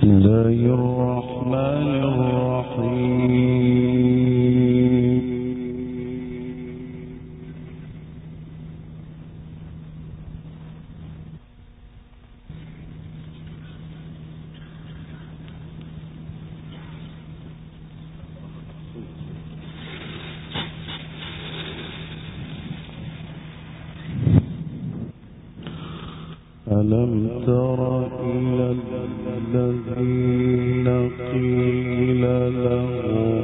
الله الرحمن الرحيم. ألم تر إلى الذين قيل لهم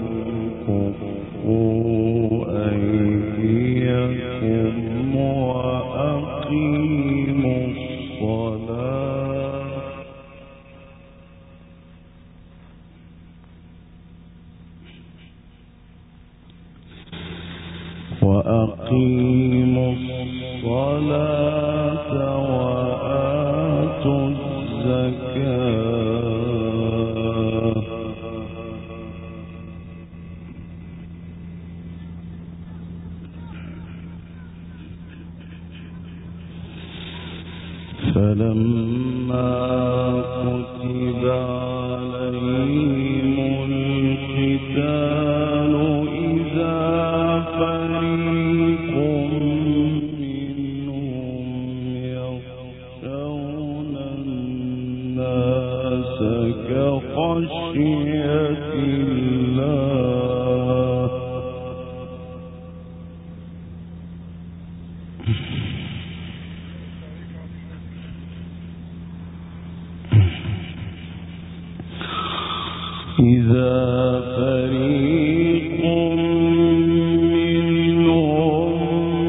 كفوا أيديكم وأقيموا الصلاة وآتوا الزكاة فلما كتب عليهم القتال إذا فريق منهم يخشون الناس كخشية الله إذا فريق منهم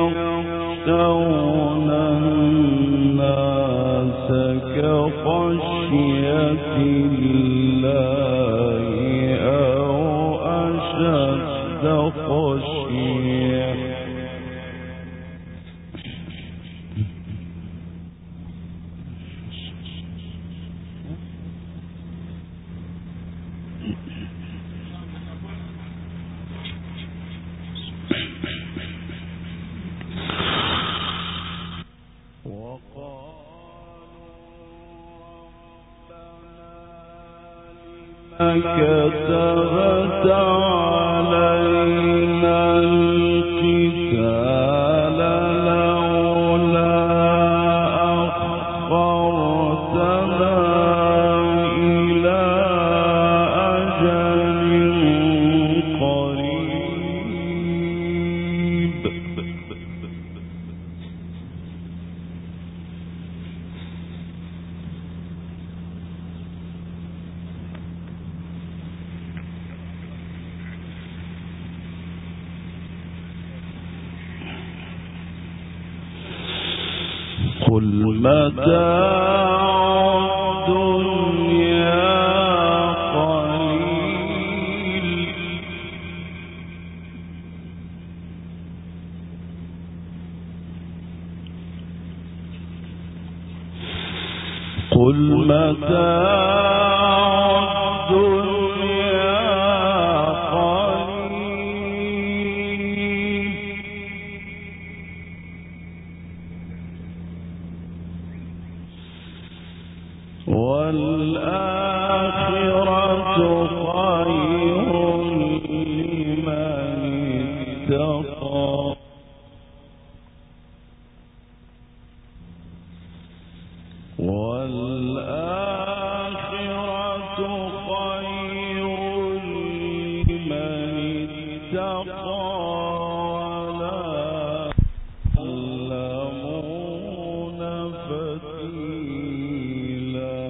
يخشون الناس كخشية الله أو أشد خشية كتبت علينا القتال لولا أخرتنا إلى أجل قريب قل متاع الدنيا قليل قل متاع الدنيا قليل والآخرة خير لمن اتقى والآخرة خير لمن اتقى ولا يظلمون فتيلا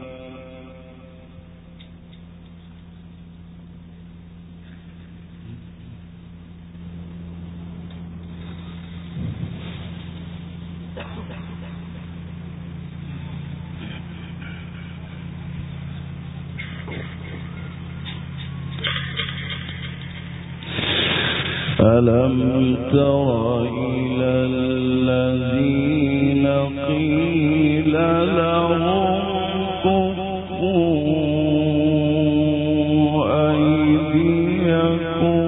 ألم تر إلى الذين قيل لهم كفوا أيديكم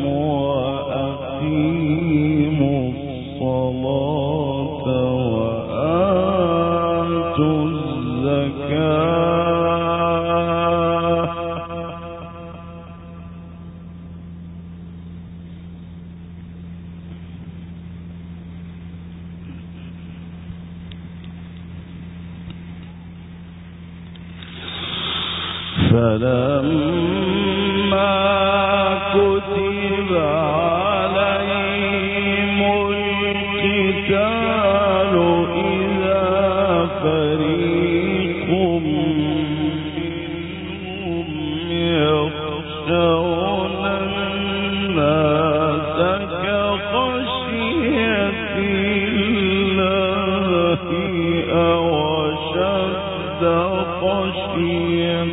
وأقيموا الصلاة وآتوا الزكاة فلما كتب عليهم القتال إذا فريق منهم يخشون الناس كخشية الله أو أشد خشية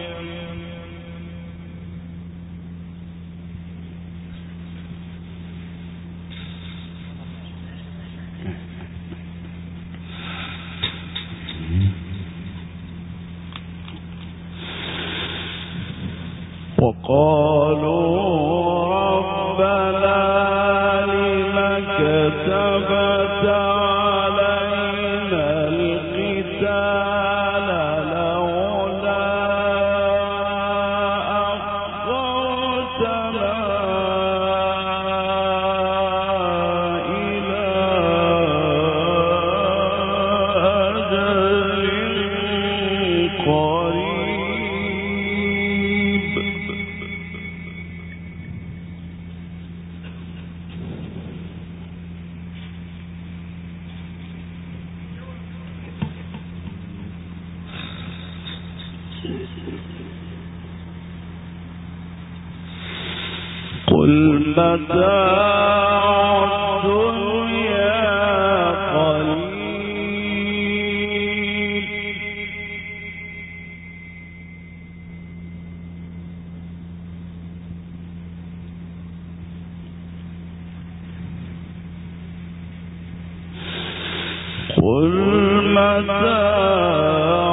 وقالوا ربنا لم كتبت علينا القتال لولا أخرتنا إلى أجل قريب. قل متاع الدنيا قليل قل متاع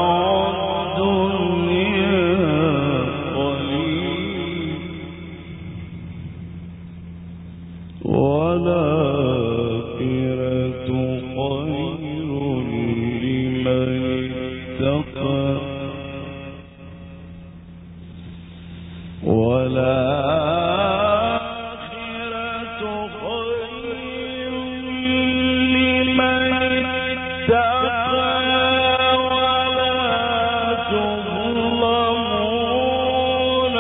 والآخرة خير لمن اتقى والآخرة خير لمن اتقى ولا تظلمون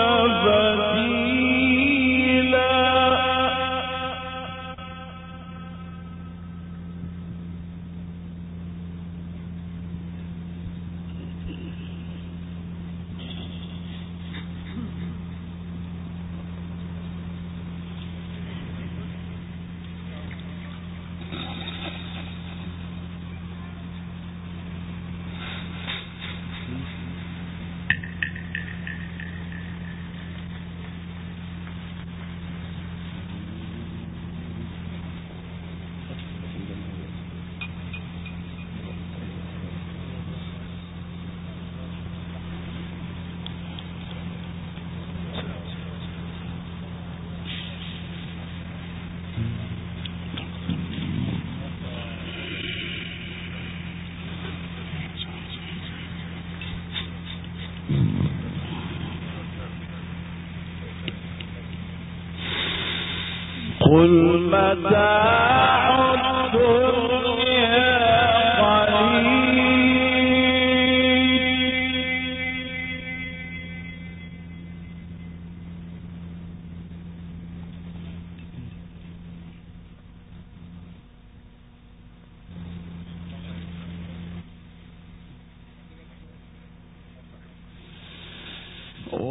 فتيلا. قل متاع الدنيا قليل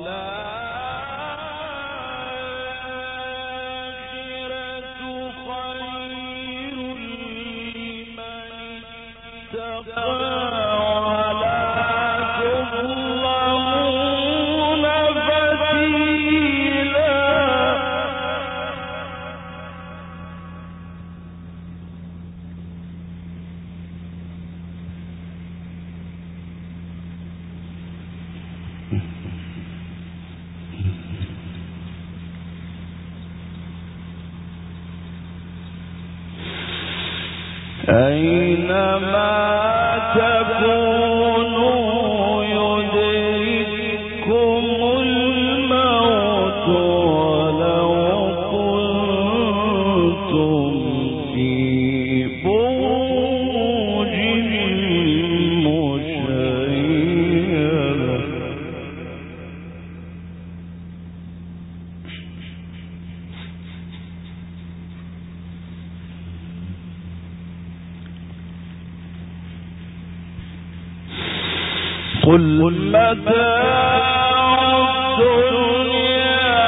أينما تكونوا يدرككم الموت ولو كنتم في بروج مشيدة قل متاع الدنيا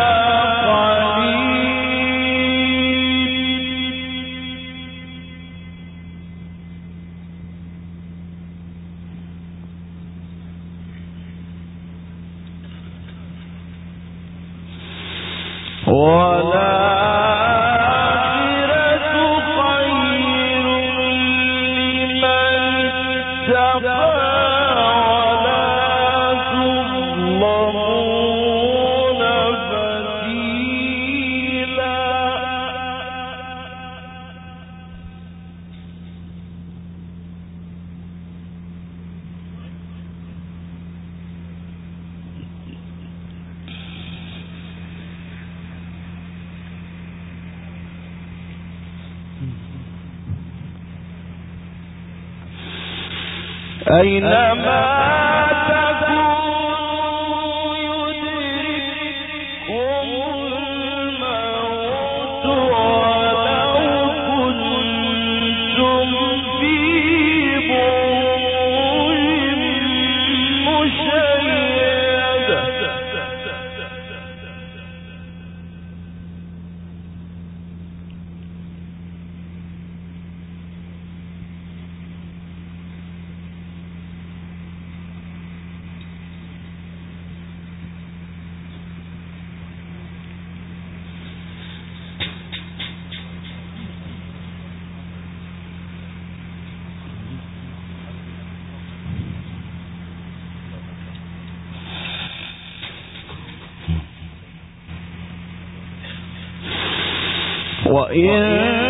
أينما تكونوا يدرككم الموت ولو كنتم في بروج مشيدة وإن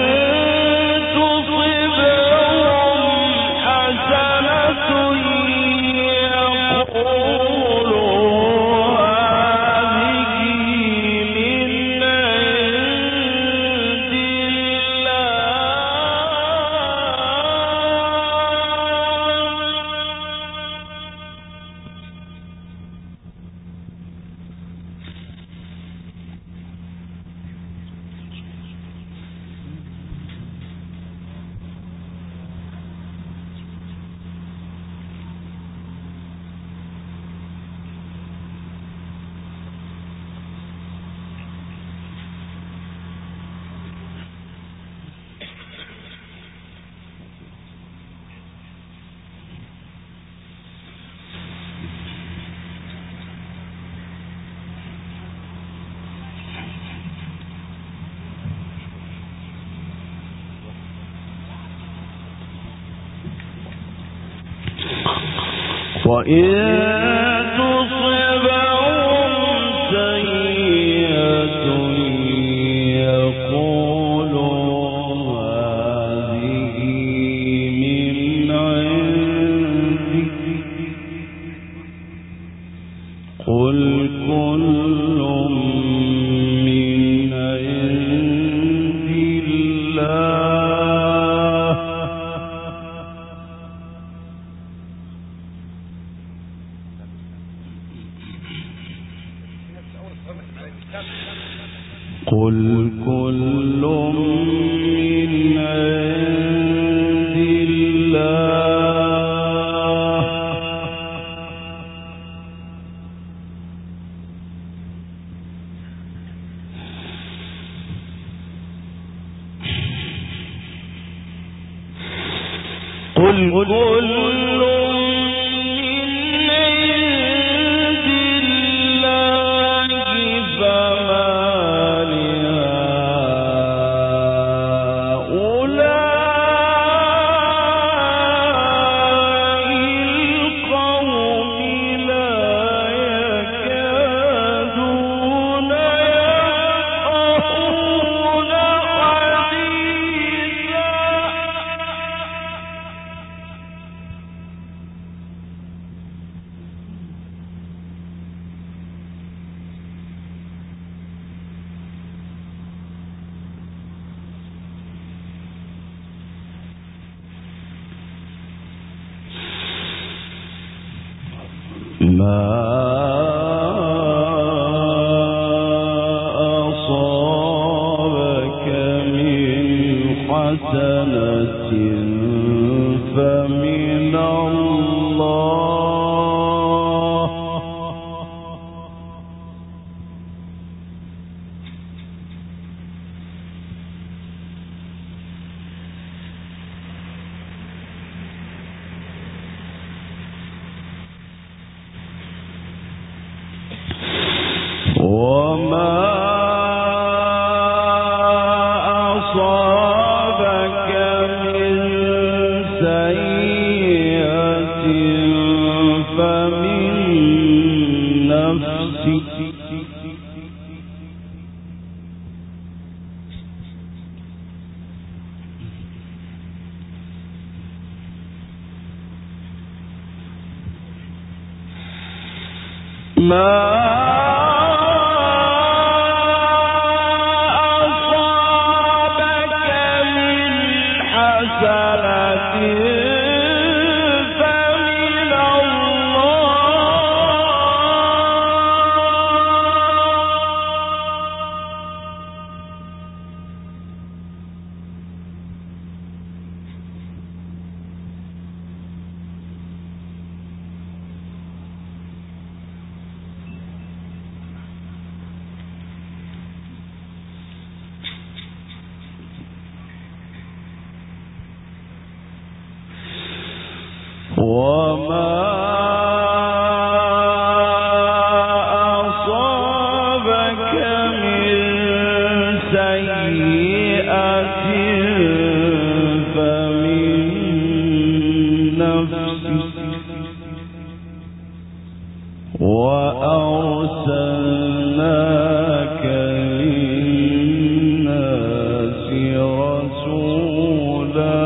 تصبهم حسنة يقولوا هذه من عند وإن تصبهم سيئة يقولوا هذه من عندك قل كل من عند الله قل كل من عند الله قل كل ما أصابك من حسنة فمن الله سيئة فمن نفسك ما وأرسلناك للناس رسولا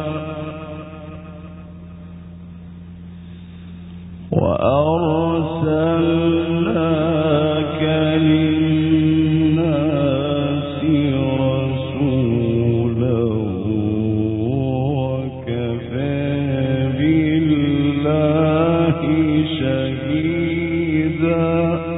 وكفى بالله شهيدا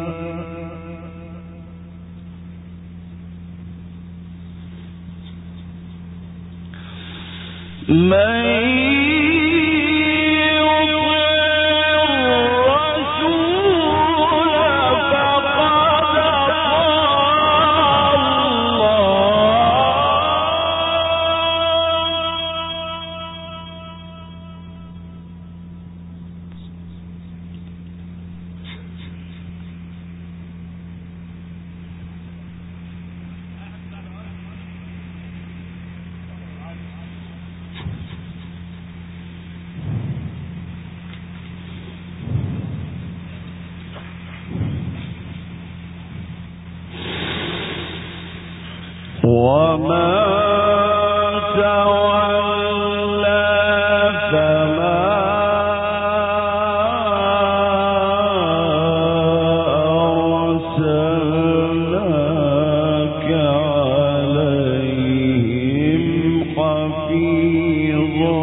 وما تولى فما أرسلناك عليهم حفيظا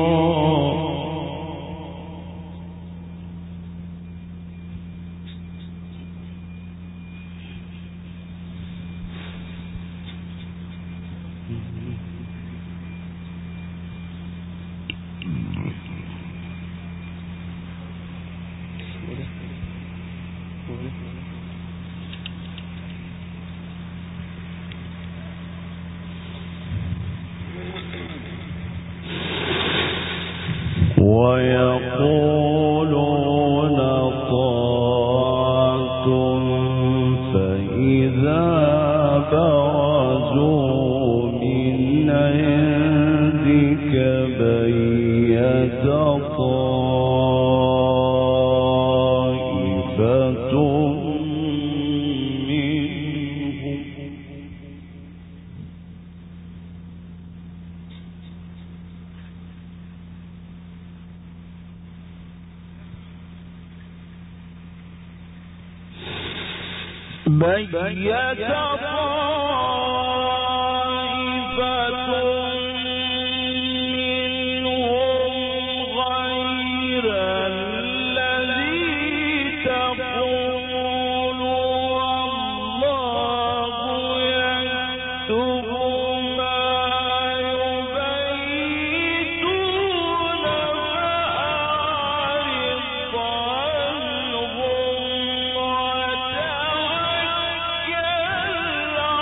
ويقولون طاعة فإذا برزوا من عندك بيت طائفة منهم غير الذي تقول والله يكتب ما يبيتون فأعرض عنهم وتوكل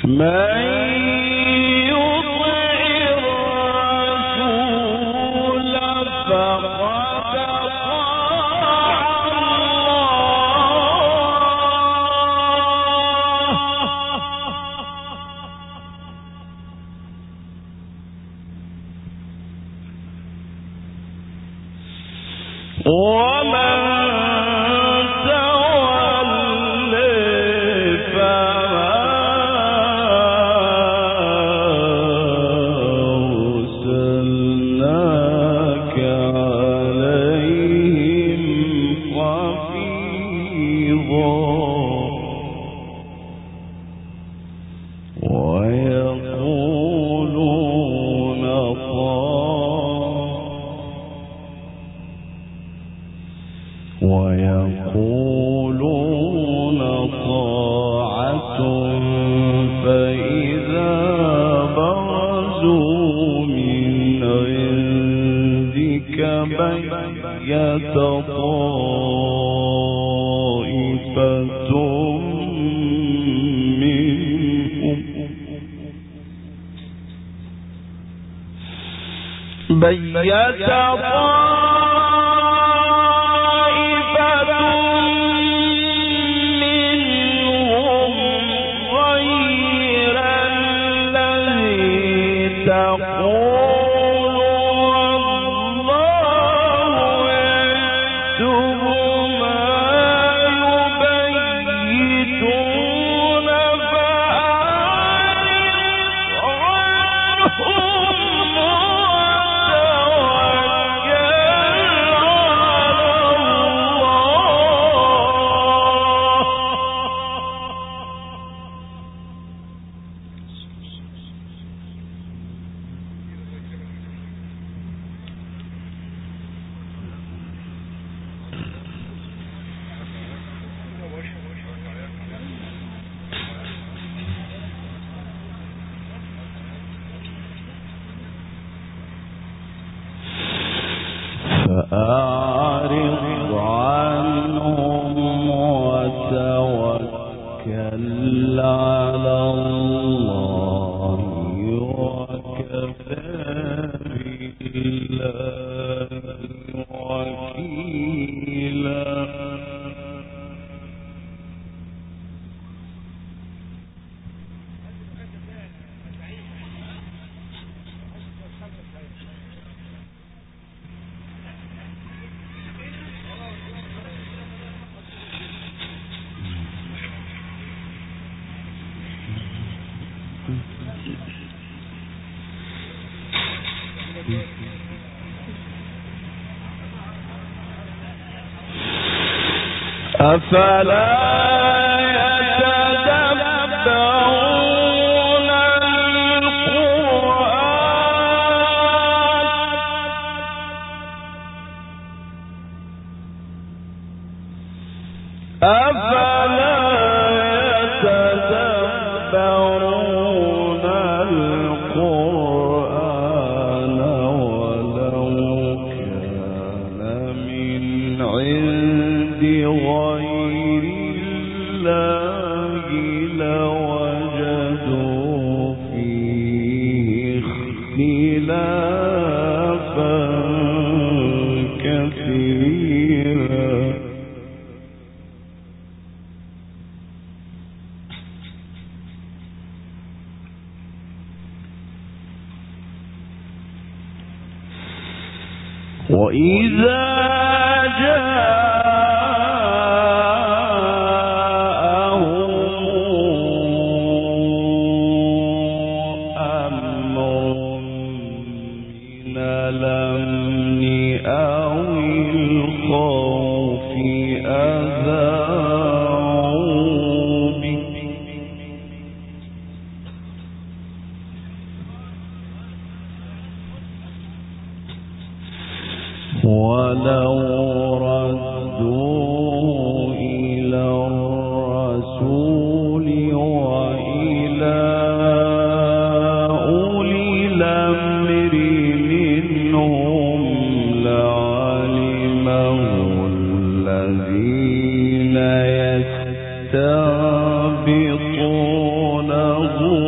ويقولون طاعة فإذا برزوا من عندك بيت طائفة منهم غير الذي تقول والله يكتب ما يبيتون فأعرض عنهم فأعرض عنهم وتوكل على الله وكفى بالله وكيلا. أفلا يتدبرون القرآن أفلا يتدبرون القرآن ولو كان من عند غير الله لوجدوا فيه اختلافا كثيرا. وإذا ولو ردوا إلى الرسول وإلى أولي الأمر منهم لعلمه الذين يستنبطونه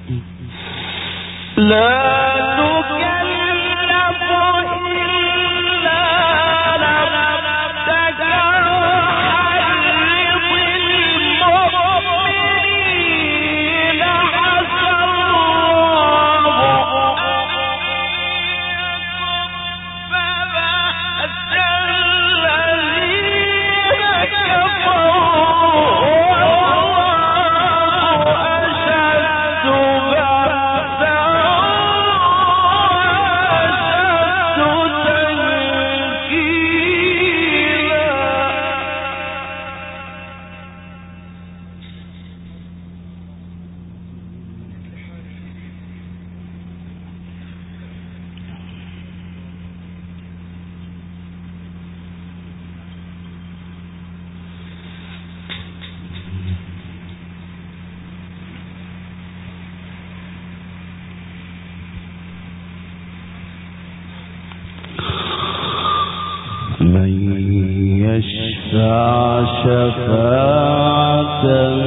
شفاعة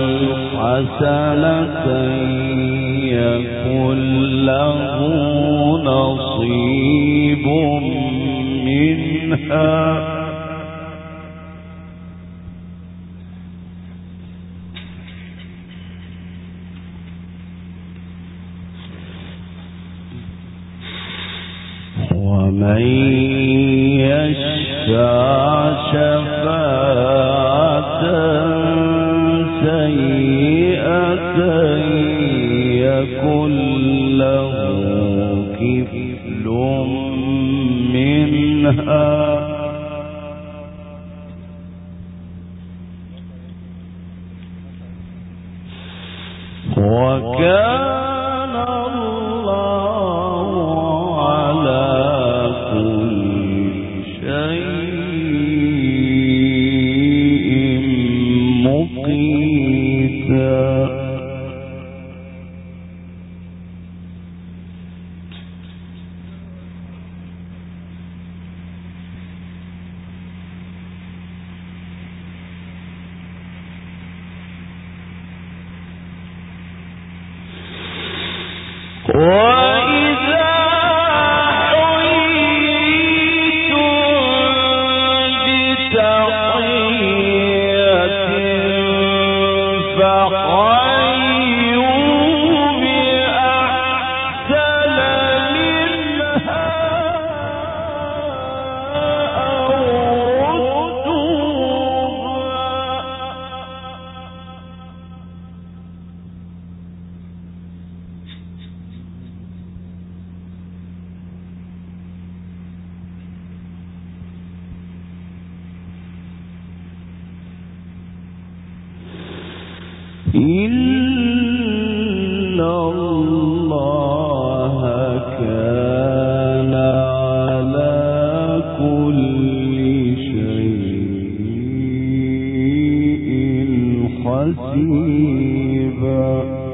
حسنة يكن له نصيب منها ومن يشفع شفاعة سيئة يكن له كفل منها وكان الله على كل شيء مقيتا وإذا حييتم بتحية فحيوا بأحسن منها أو إن الله كان على كل شيء حسيبا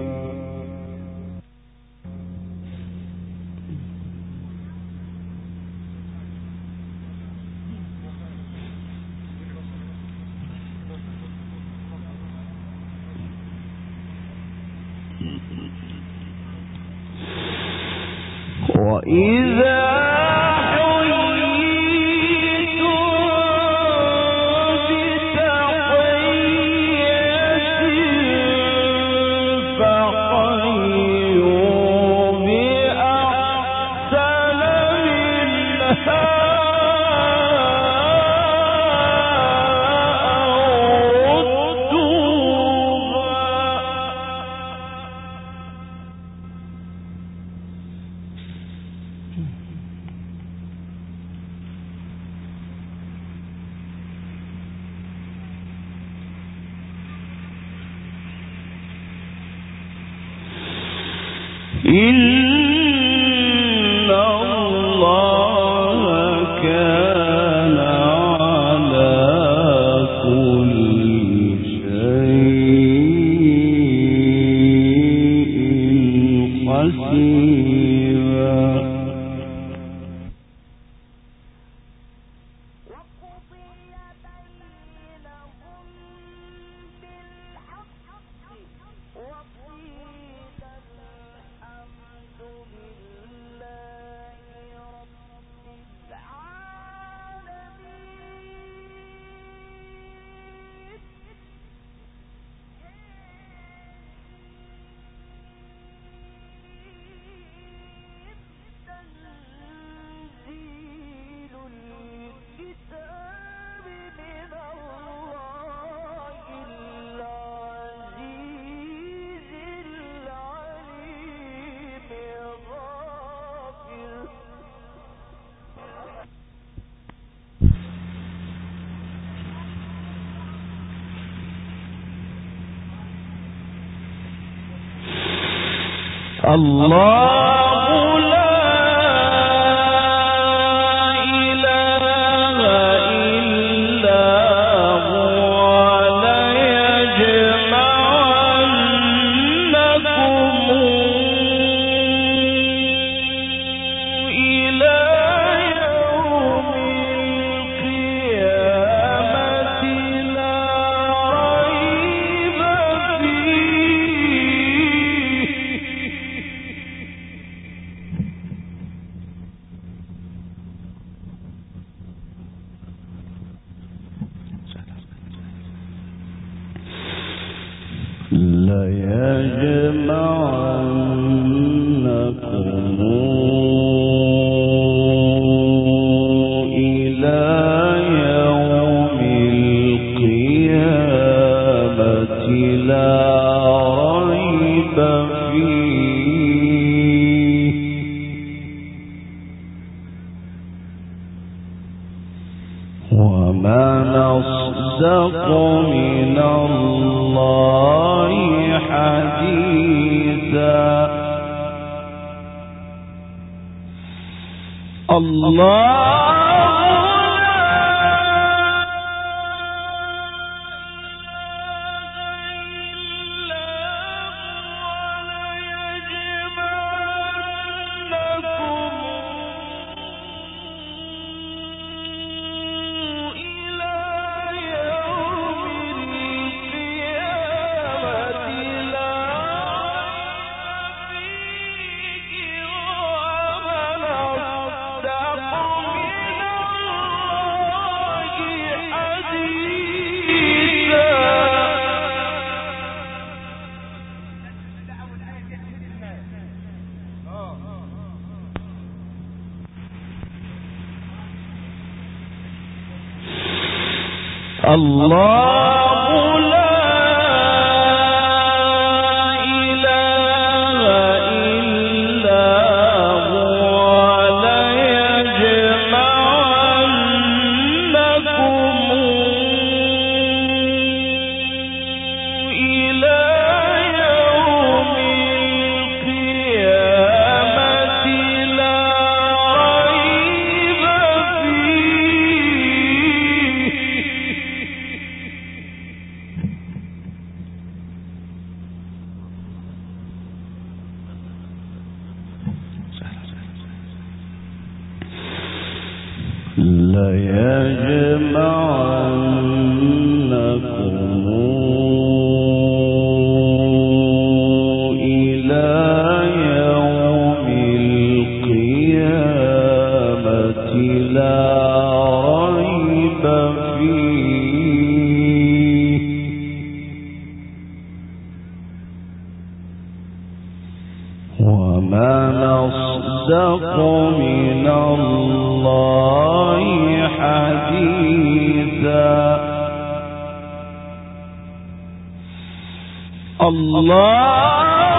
وإذا حييتم بتحية فحيوا بأحسن منها أو إن الله كان على كل شيء حسيبا الله لا إله إلا هو ليجمعنكم إلى يوم القيامة لا ريب ومن أصدق من الله حديثا الله الله لا إله إلا هو ليجمعنكم إلى يوم القيامة لا ريب ليجمعنكم إلى يوم القيامة لا ريب فيه ومن أصدق من الله حديثا الله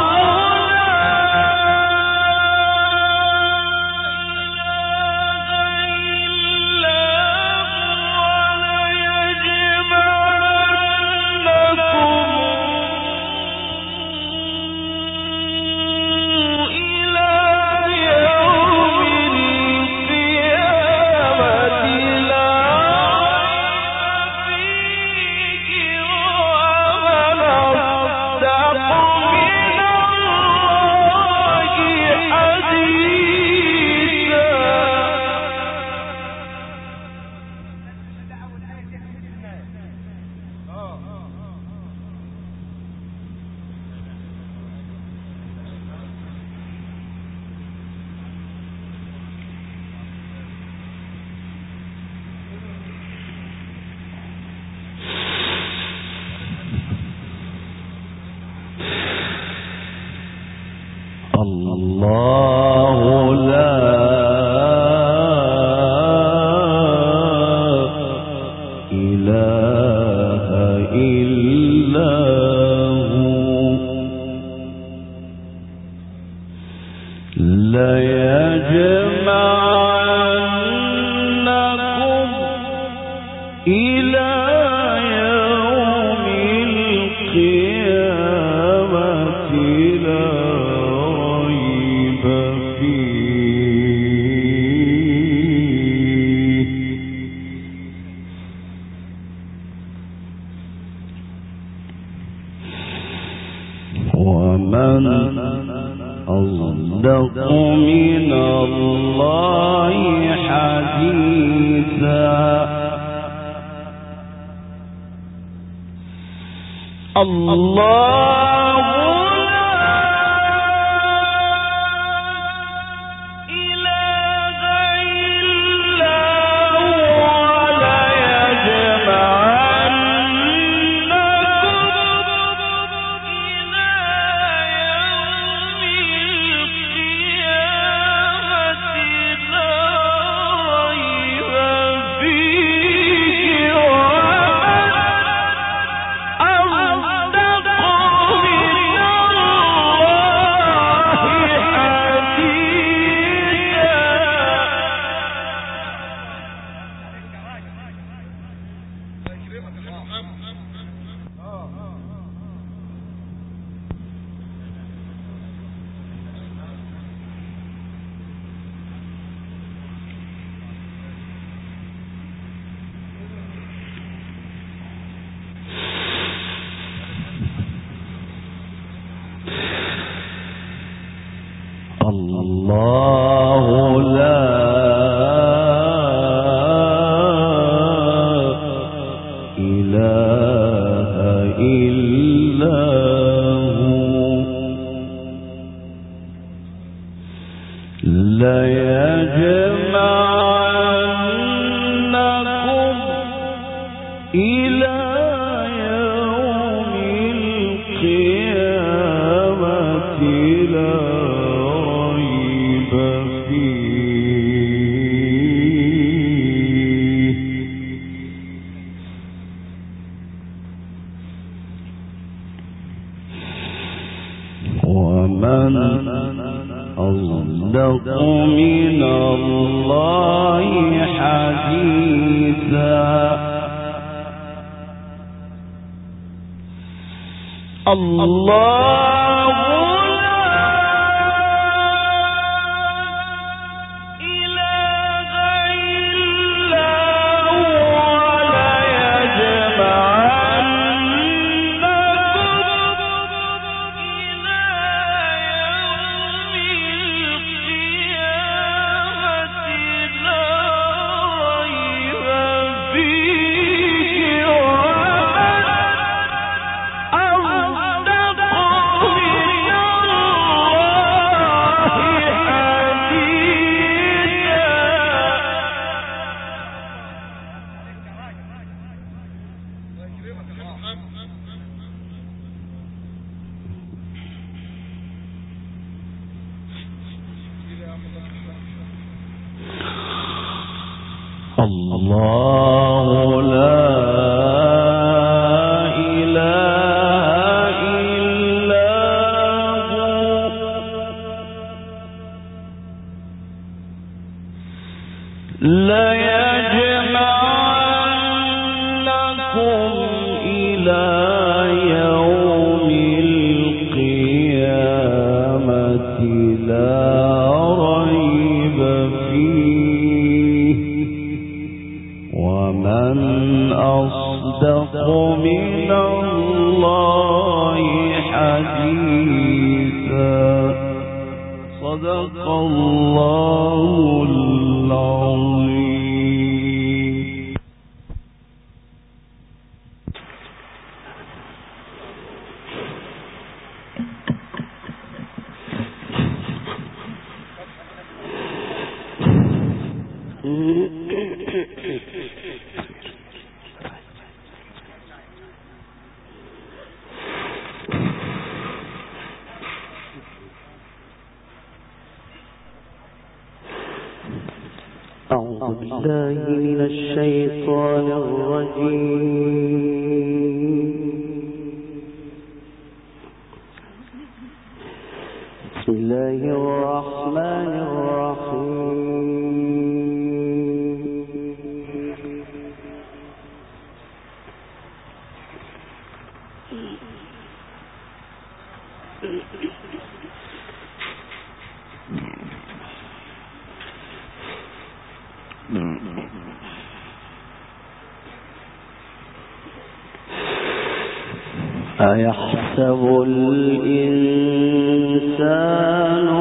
الله لا إله إلا هو ليجمعنكم إلى يوم القيامة لا أصدق من الله حديثا الله الله لا إله إلا هو ليجمعنكم إلى يوم القيامة لا ومن أصدق من الله حديثا الله الله لا إله إلا هو ليجمعنكم إلى يوم القيامة لا ريب فيه ومن أصدق من الله حديثا صدق الله العظيم. أعوذ بالله من الشيطان الرجيم. بسم الله الرحمن الرحيم. أيحسب الإنسان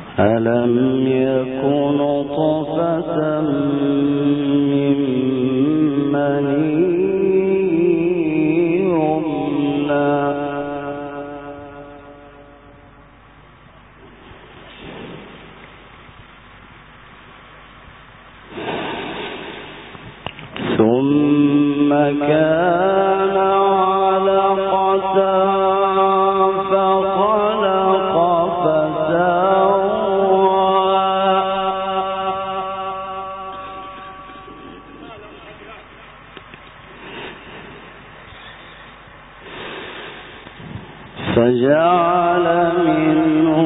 ألم يكن نطفة من مني يمنى ثم كان علقة فخلق فجعل منه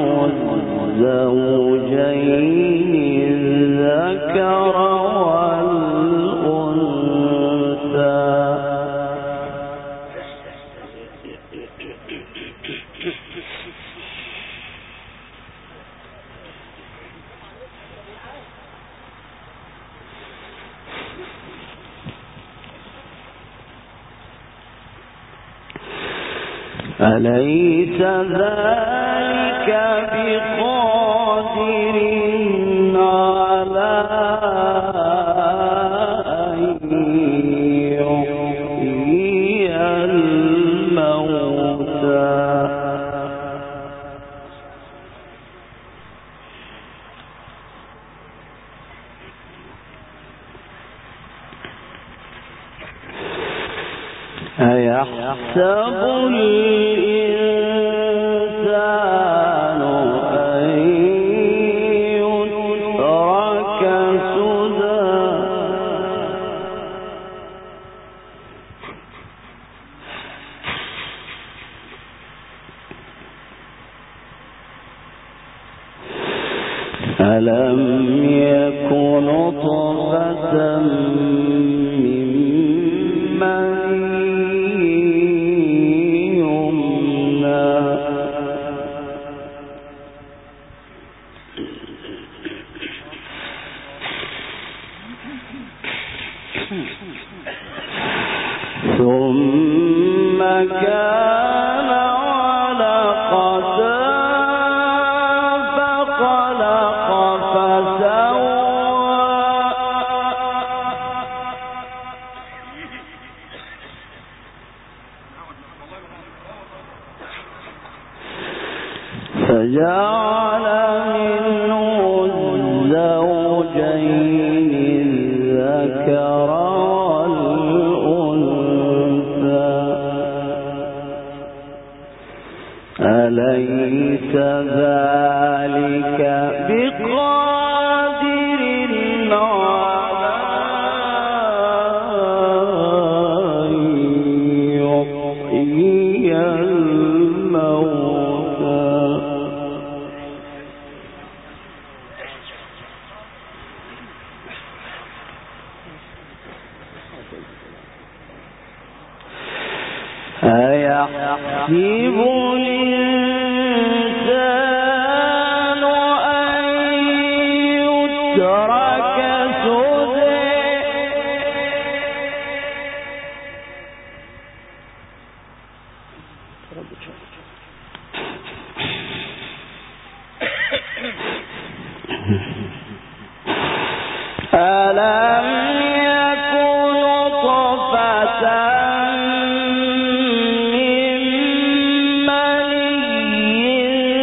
الزوجين الذكر والأنثى أليس ذلك بقادر على أن يحيي الموتى أيحسب الإنسان أن يترك سدى ألم يكن نطفة من مني يمنى ثم كان علقة فخلق فسوى فجعل منه الزوجين الذكر والأنثى أليس ذلك بقادر على أن يحيي الموتى أيحسب الإنسان أن يترك سدى ألم يكن نطفة من مني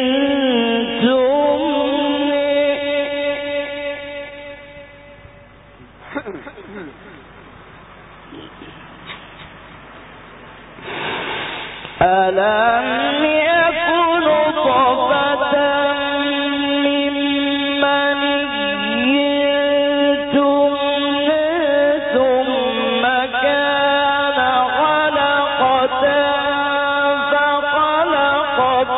تمنى ألم يكن نطفة من مني تمنى ثم كان علقة فخلق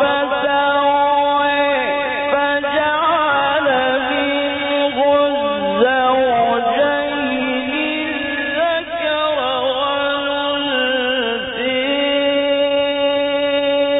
فسوى فجعل منه الزوجين الذكر والأنثى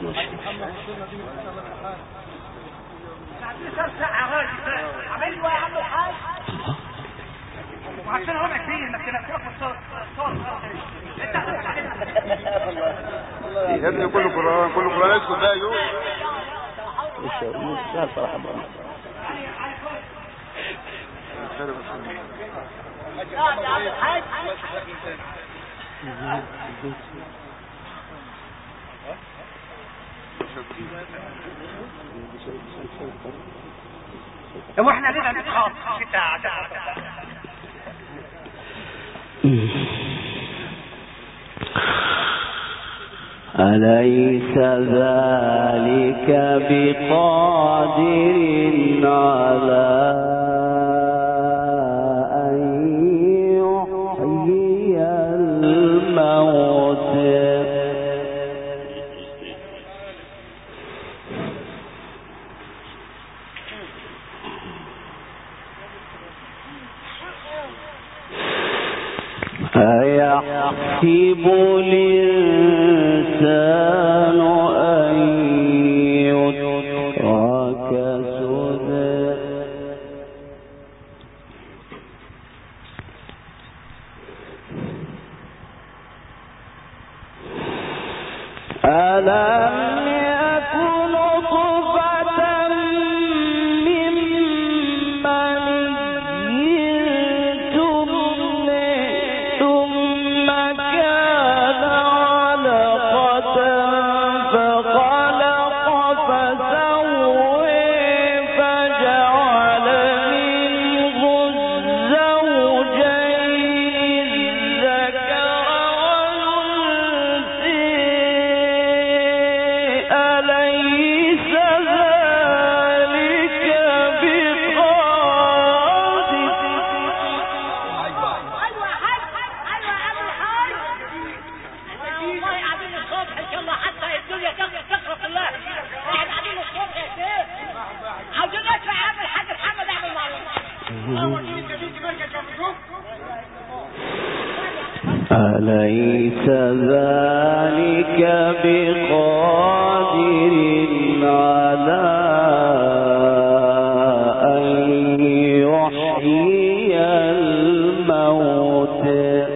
يا ابني كل قرآن اسكت بقى يوم مش لا صراحة واحنا لنا نتخاف أليس ذلك بقادر على أن يحيي الموت أيحسب الإنسان أن يترك سدى ألم يكن نطفة من مني تمنى ثم كان علقة فخلق فسوى فجعل منه الزوجين الذكر والأنثى أليس ذلك بقادر أليس ذلك بقادر على أن يحيي الموت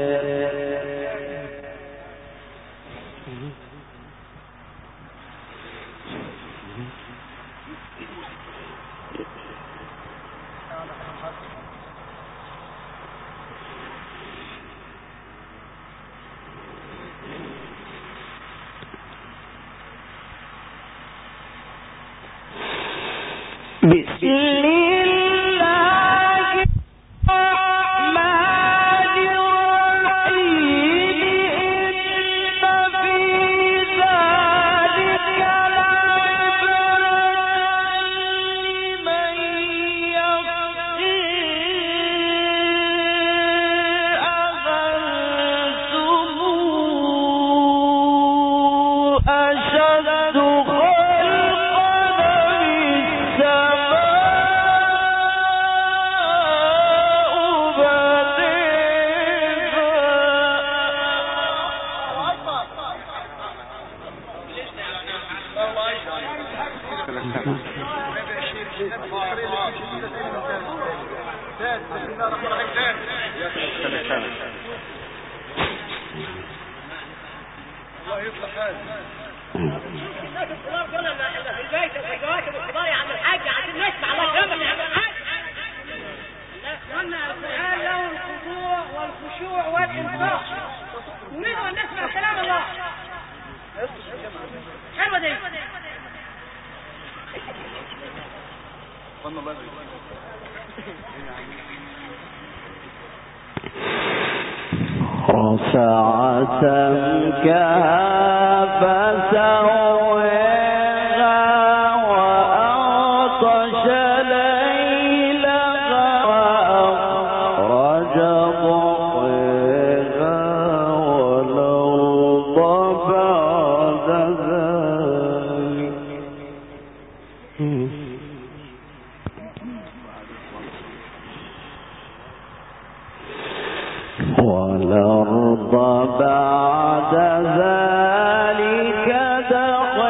بسم الله الرحمن الرحيم إن في ذلك لعبرة لمن يخشى أأنتم أشد الله يصلح حالك. الناس الكبار دول اللي في البيت والحاجات والكبار عند الحاج عايزين نسمع الله يكرمك يا عم الحاج. قلنا القرآن له الخضوع والخشوع والإنصاف. نريد أن نسمع كلام الله. حلوة دي. رفع سمكها فسواها وأغطش ليلها وأخرج ضحاها والأرض بعد ذلك والأرض بعد ذلك دحاها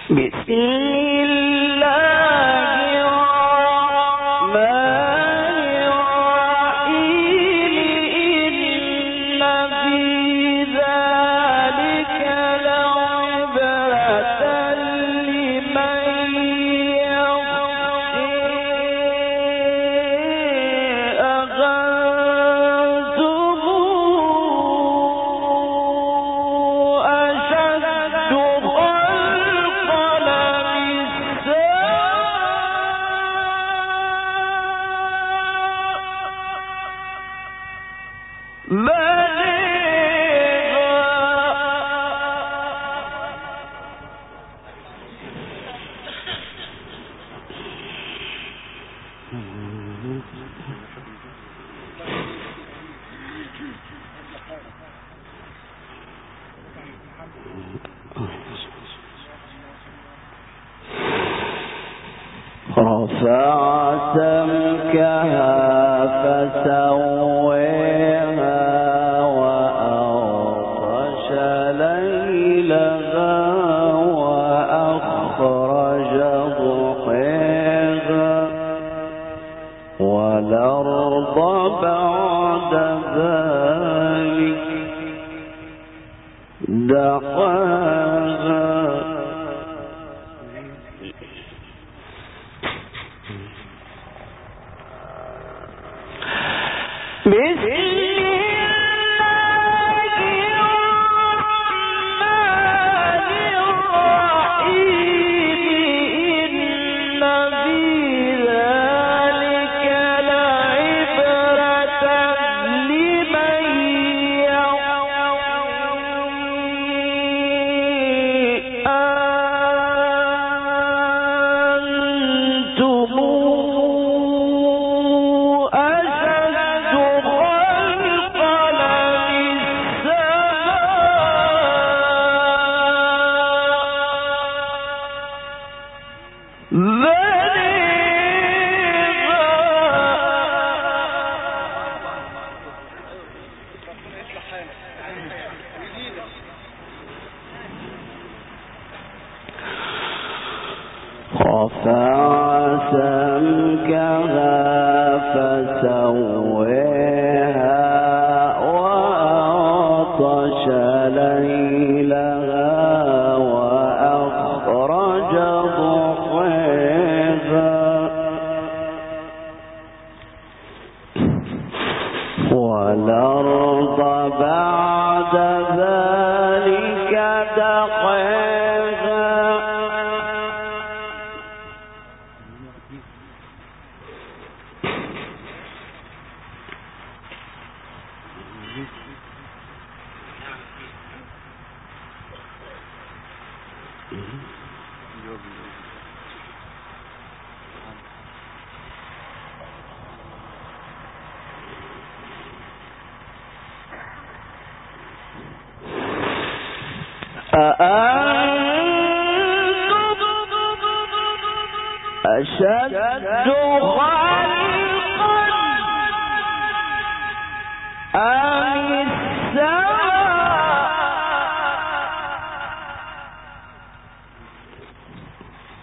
رفع سمكها فسويها وأغطش ليلها وأخرج ضحيها والأرض بعد ذلك دحاها رفع سمكها فسويها وأغطش ليلها وأخرج ضحيها والأرض بعد ذلك دحاها أشد خلقا أم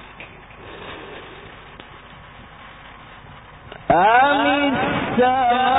السماء